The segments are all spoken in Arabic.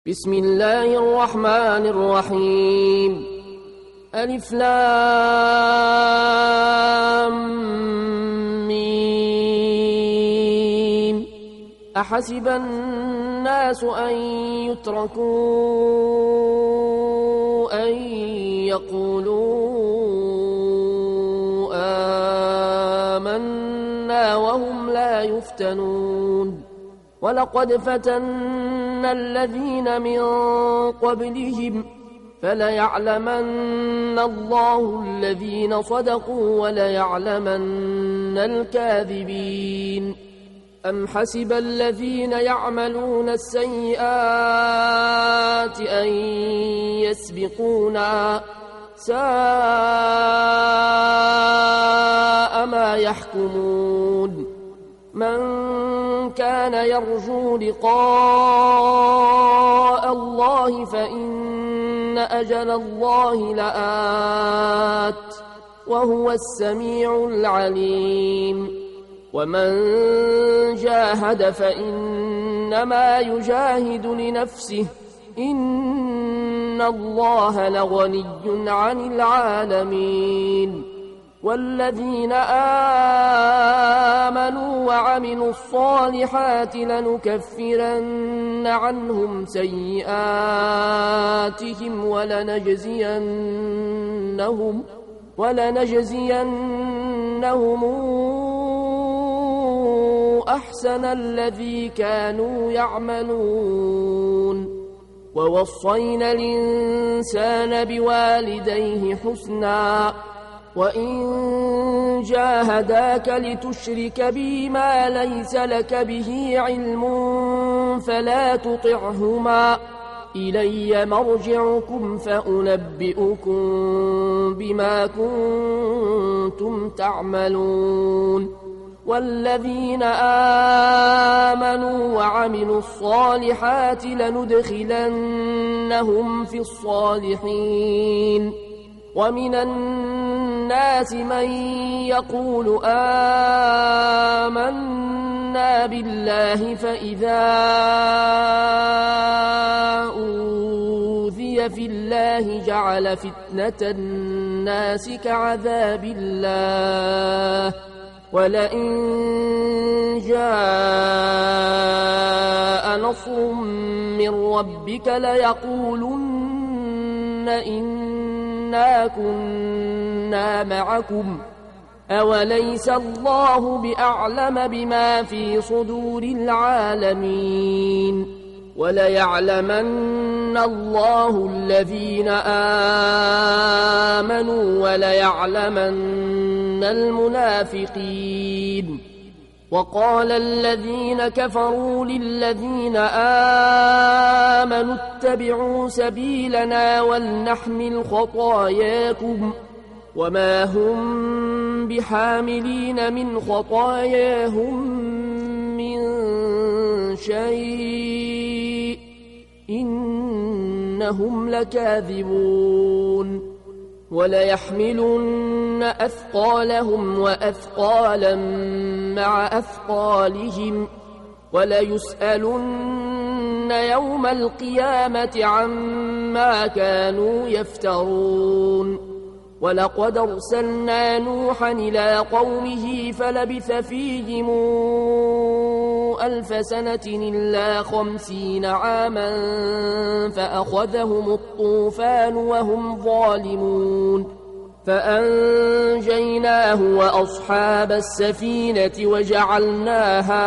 بسم الله الرحمن الرحيم. ألف لام ميم. أحسب الناس أن يتركوا أن يقولوا آمنا وهم لا يفتنون. ولقد فتنا الذين من قبلهم فليعلمن الله الذين صدقوا وليعلمن الكاذبين. أم حسب الذين يعملون السيئات أن يسبقونا ساء ما يحكمون. من كان يرجو لقاء الله فإن أجل الله لآت وهو السميع العليم. ومن جاهد فإنما يجاهد لنفسه إن الله لغني عن العالمين. والذين آمنوا وعملوا الصالحات لنكفرن عنهم سيئاتهم ولنجزينهم أحسن الذي كانوا يعملون. ووصينا الإنسان بوالديه حسنا وإن جاهداك لتشرك بي ما ليس لك به علم فلا تطعهما إلي مرجعكم فأنبئكم بما كنتم تعملون. والذين آمنوا وعملوا الصالحات لندخلنهم في الصالحين. ومن الناس من يقول آمنا بالله فإذا أوذي في الله جعل فتنة الناس كعذاب الله ولئن جاء نصر من ربك ليقولن إنا كنا معكم أوليس الله بأعلم بما في صدور العالمين. وليعلمن الله الذين آمنوا وليعلمن المنافقين. وقال الذين كفروا للذين آمنوا اتبعوا سبيلنا ولنحمل خطاياكم وما هم بحاملين من خطاياهم من شيء إنهم لكاذبون. وليحملن أثقالهم وأثقالا مع أثقالهم وليسألن يوم القيامة عما كانوا يفترون. ولقد أرسلنا نوحا إلى قومه فلبث فيهم 1000 سنة إلا 50 عاما فأخذهم الطوفان وهم ظالمون فأنجيناه وأصحاب السفينة وجعلناها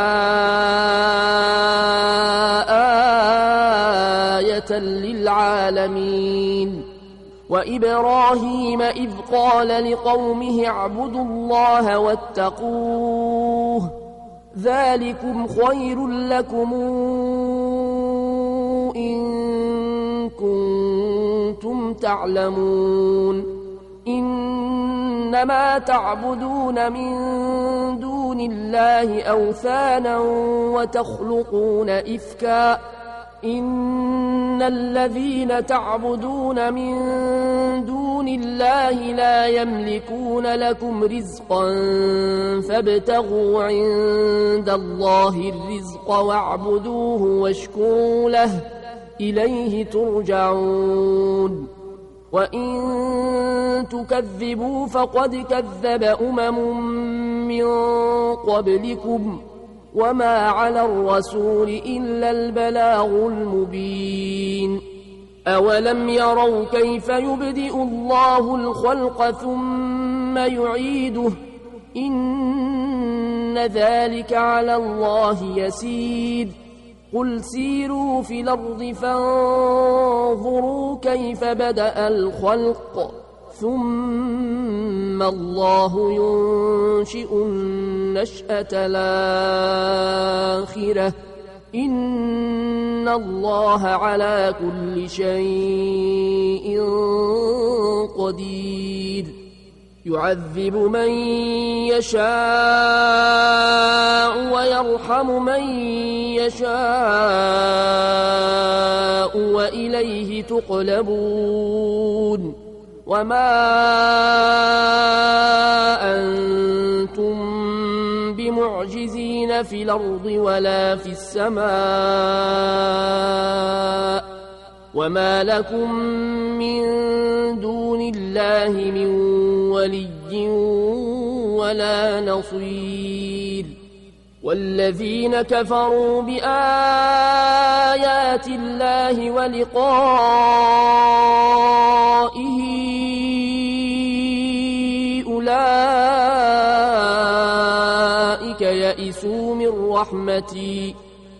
آية للعالمين. وإبراهيم إذ قال لقومه اعبدوا الله واتقوه ذلكم خير لكم إن كنتم تعلمون. إنما تعبدون من دون الله أوثانا وتخلقون إفكا إن الذين تعبدون من دون الله لا يملكون لكم رزقا فابتغوا عند الله الرزق واعبدوه واشكروا له إليه ترجعون وإن تكذبوا فقد كذب من قبلكم وما على الرسول إلا البلاغ المبين أولم يروا كيف يبدئ الله الخلق ثم يعيده إن ذلك على الله يسير قل سيروا في الأرض فانظروا كيف بدأ الخلق ثم الله ينشئ النشأة الآخرة إن الله على كل شيء قدير يعذب من يشاء ويرحم من يشاء وإليه تقلبون وما أنتم بمعجزين في الأرض ولا في السماء وما لكم من دون الله من ولي ولا نصير والذين كفروا بآيات الله ولقائه أولئك يئسوا من رحمتي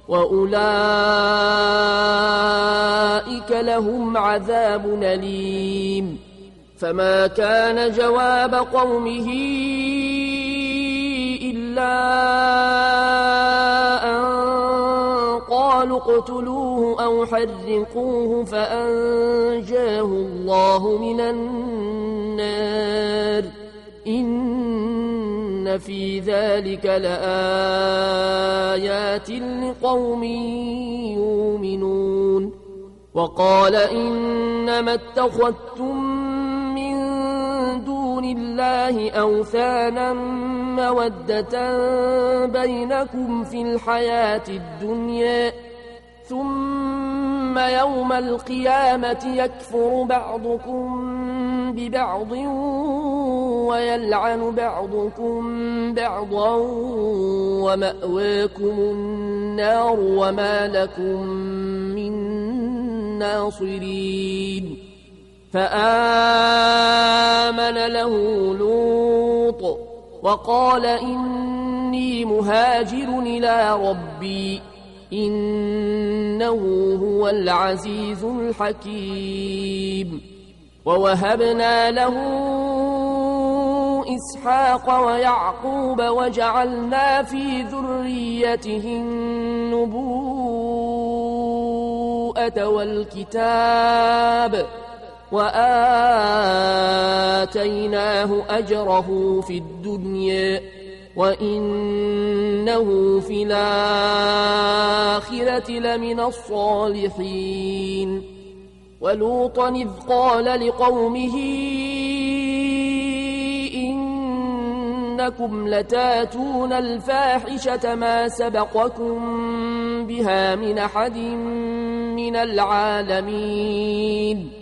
وأولئك لهم عذاب أليم فما كان جواب قومه إلا أن قالوا اقتلوه أو حرقوه فأنجاه الله من النار إن في ذلك لآيات لقوم يؤمنون وقال إنما اتخذتم من دون الله أوثانا مودة بينكم في الحياة الدنيا ثم يوم القيامة يكفر بعضكم ببعض ويلعن بعضكم بعضا ومأواكم النار وما لكم من ناصرين فآمن له لوط وقال إني مهاجر إلى ربي إنه هو العزيز الحكيم ووهبنا له إسحاق ويعقوب وجعلنا في ذريته النبوءة والكتاب وآتيناه أجره في الدنيا وإنه في الآخرة لمن الصالحين ولوطا إذ قال لقومه إنكم لتاتون الفاحشة ما سبقكم بها من أحد من العالمين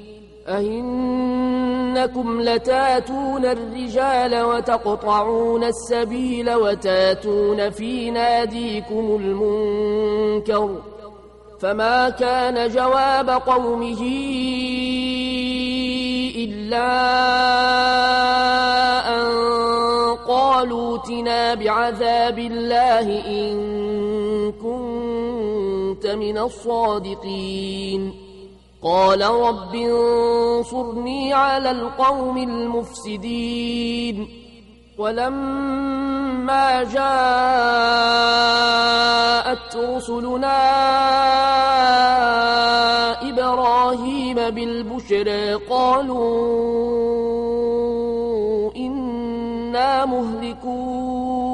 أئنكم لتاتون الرجال وتقطعون السبيل وتاتون في ناديكم المنكر فما كان جواب قومه إلا أن قالوا ائتنا بعذاب الله إن كنت من الصادقين قال رب انصرني على القوم المفسدين ولما جاءت رسلنا إبراهيم بالبشرى قالوا إنا مهلكو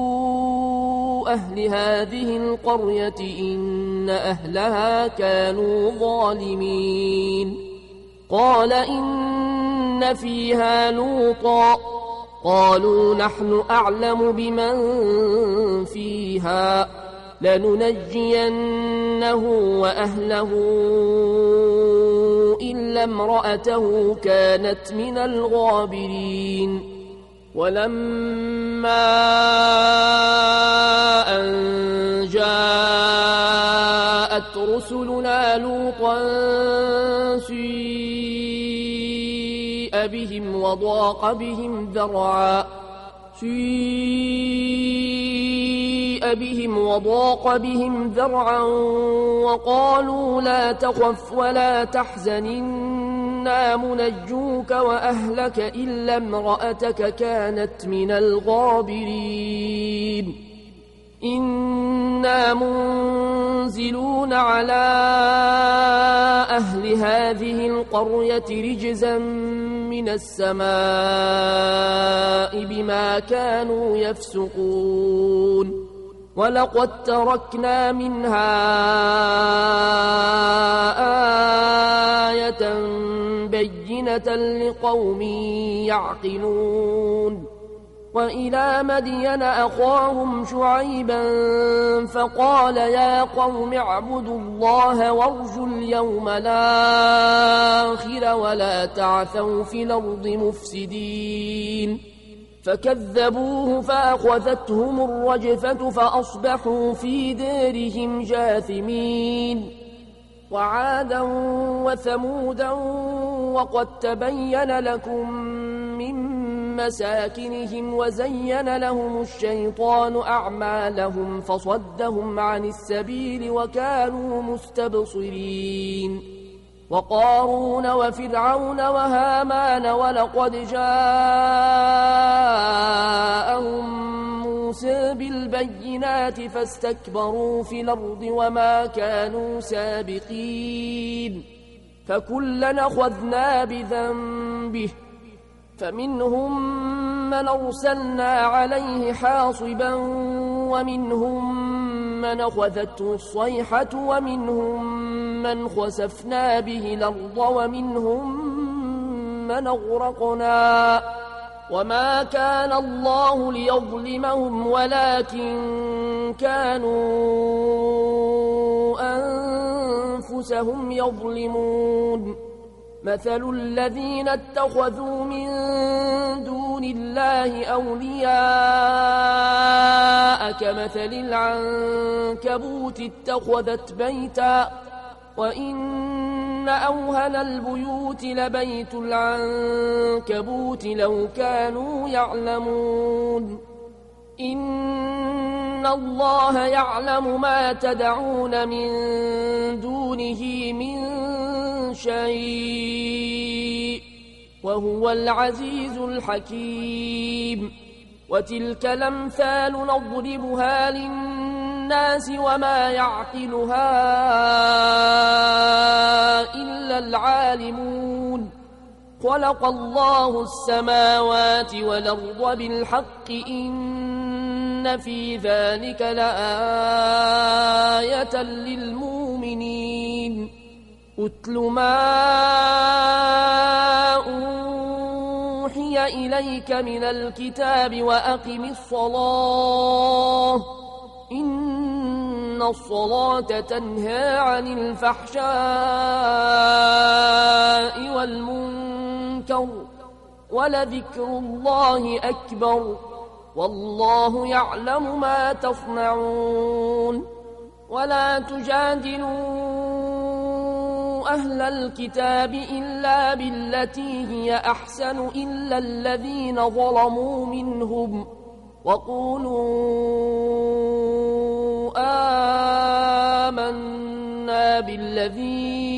أهل هذه القرية إن أهلها كانوا ظالمين قال إن فيها لوطا قالوا نحن أعلم بمن فيها لننجينه وأهله إلا امرأته كانت من الغابرين ولما أن جاءت رسلنا لوطا سيء بهم وضاق بهم ذرعا وقالوا لا تخف ولا تحزن إنا منجوك وأهلك إلا امرأتك كانت من الغابرين إنا منزلون على أهل هذه القرية رجزا من السماء بما كانوا يفسقون ولقد تركنا منها آية بينة لقوم يعقلون وإلى مدين أخاهم شعيبا فقال يا قوم اعبدوا الله وارجوا اليوم الآخر ولا تعثوا في الأرض مفسدين فكذبوه فأخذتهم الرجفة فأصبحوا في دارهم جاثمين وعادا وثمودا وقد تبين لكم من مساكنهم وزين لهم الشيطان أعمالهم فصدهم عن السبيل وكانوا مستبصرين وقارون وفرعون وهامان ولقد جاءهم موسى بالبينات فاستكبروا في الأرض وما كانوا سابقين فكلا أخذنا بذنبه فمنهم من أرسلنا عليه حاصبا ومنهم من أخذته الصيحة ومنهم من خسفنا به الأرض ومنهم من أغرقنا وما كان الله ليظلمهم ولكن كانوا أنفسهم يظلمون مثل الذين اتخذوا من دون الله أولياء كمثل العنكبوت اتخذت بيتا وإن أوهن البيوت لبيت العنكبوت لو كانوا يعلمون إن الله يعلم ما تدعون من دونه من شيء وهو العزيز الحكيم وتلك الأمثال نضربها للناس وما يعقلها إلا العالمون خلق الله السماوات والأرض بالحق إن في ذلك لآية للمؤمنين أتل ما أوحي إليك من الكتاب وأقم الصلاة إن الصلاة تنهى عن الفحشاء والمنكر ولذكر الله أكبر والله يعلم ما تصنعون ولا تجادلوا أهل الكتاب إلا بالتي هي أحسن إلا الذين ظلموا منهم وقولوا آمنا بالذي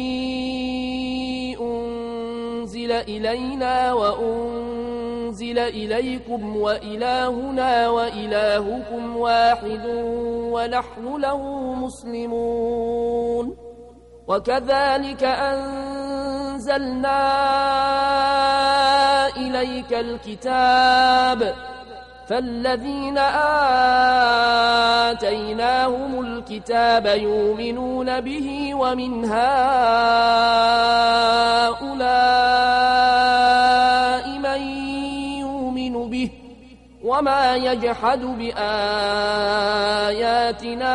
أنزل إلينا وأنزل إليكم وإلهنا وإلهكم واحد ونحن له مسلمون وكذلك أنزلنا إليك الكتاب فالذين آتيناهم الكتاب يؤمنون به ومن هؤلاء من يؤمن به وما يجحد بآياتنا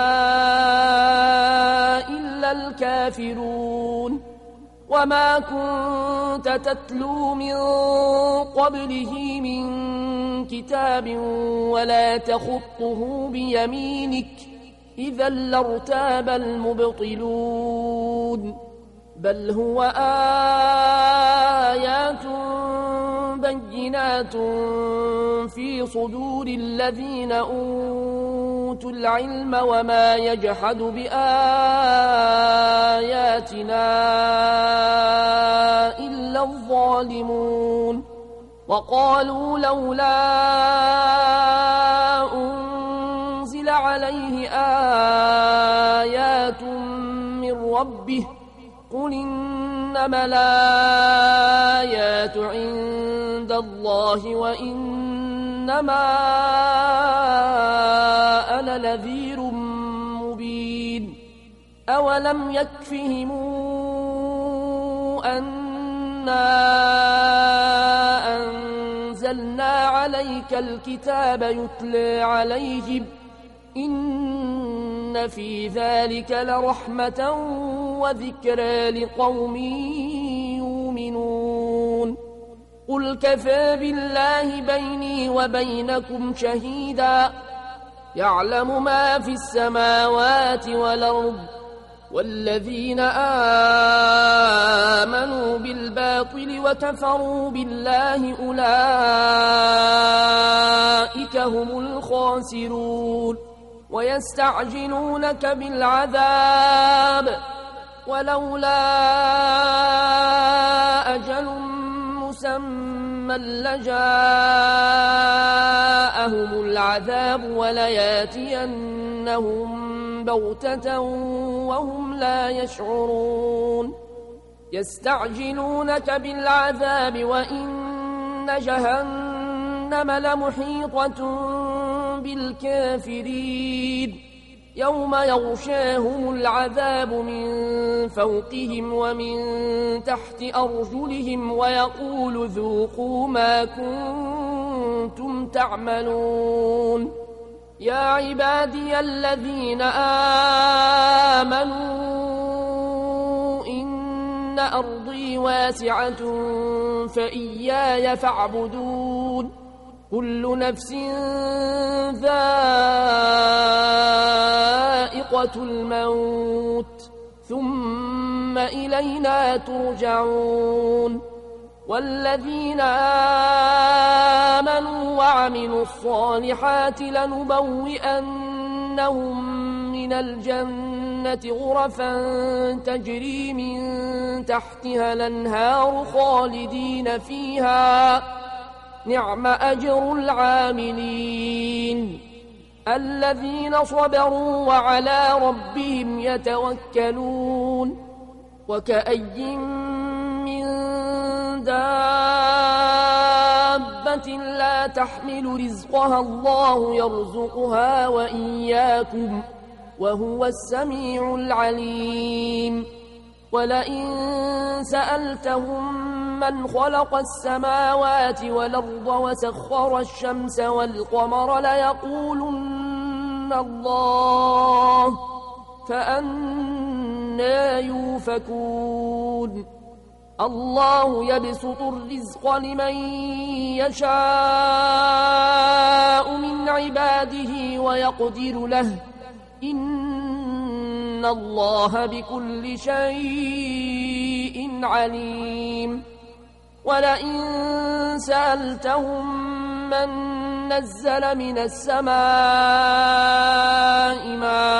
إلا الكافرون وما كنت تتلو من قبله من كتاب ولا تخطه بيمينك إذا لارتاب المبطلون بل هو آيات بينات في صدور الذين أوتوا العلم وما يجحد بآياتنا إلا الظالمون وقالوا لولا أنزل عليه آيات من ربه قل إنما الآيات عند الله وإنما أنا نذير مبين أولم يكفهم أنا أنزلنا عليك الكتاب يتلى عليهم إن في ذلك لرحمة وذكرى لقوم يؤمنون قل كفى بالله بيني وبينكم شهيدا يعلم ما في السماوات والأرض والذين آمنوا بالباطل وكفروا بالله أولئك هم الخاسرون ويستعجلونك بالعذاب ولولا أجل مسمى لجاءهم العذاب ولياتينهم بغتة وهم لا يشعرون يستعجلونك بالعذاب وإن جهنم لمحيطة بالكافرين يوم يغشاهم العذاب من فوقهم ومن تحت أرجلهم ويقول ذوقوا ما كنتم تعملون يا عبادي الذين آمنوا إن أرضي واسعة فإياي فاعبدون كل نفس ذائقة الموت ثم إلينا ترجعون والذين آمنوا وعملوا الصالحات لنبوئنهم من الجنة غرفا تجري من تحتها الأنهار خالدين فيها نعم أجر العاملين الذين صبروا وعلى ربهم يتوكلون وكأي من دابة لا تحمل رزقها الله يرزقها وإياكم وهو السميع العليم ولئن سألتهم من خلق السماوات والأرض وسخر الشمس والقمر ليقولن الله فأنى يؤفكون الله يبسط الرزق لمن يشاء من عباده ويقدر له إن الله بكل شيء عليم ولئن سألتهم من نزل من السماء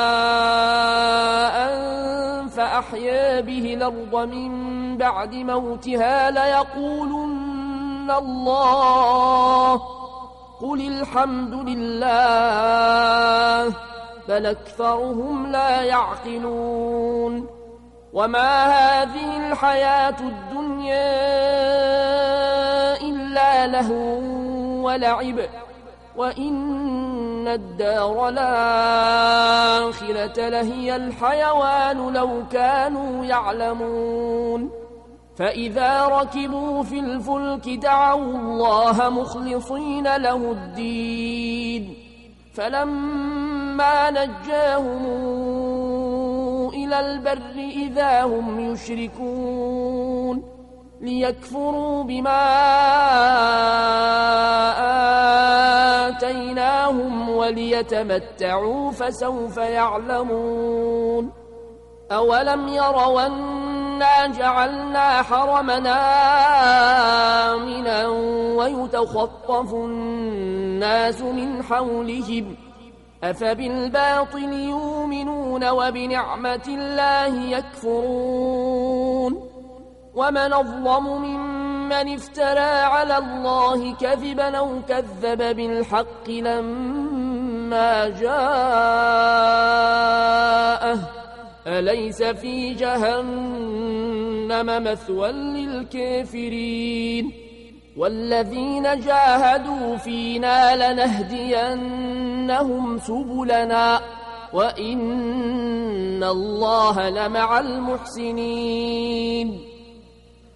ماء فأحيا به الأرض من بعد موتها ليقولن الله قل الحمد لله بل أكثرهم لا يعقلون وما هذه الحياة الدنيا إلا لهو ولعب وإن الدار الآخرة لهي الحيوان لو كانوا يعلمون فإذا ركبوا في الفلك دعوا الله مخلصين له الدين فلما نجاهم إلى البر إذا هم يشركون ليكفروا بما آتيناهم وليتمتعوا فسوف يعلمون أولم يروا أنا جعلنا حرمنا آمنا ويتخطف الناس من حولهم أفبالباطل يؤمنون وبنعمة الله يكفرون ومن أظلم ممن افترى على الله كذبا أو كذب بالحق لما جاءه أليس في جهنم مثوى للكافرين والذين جاهدوا فينا لنهدينهم سبلنا وإن الله لمع المحسنين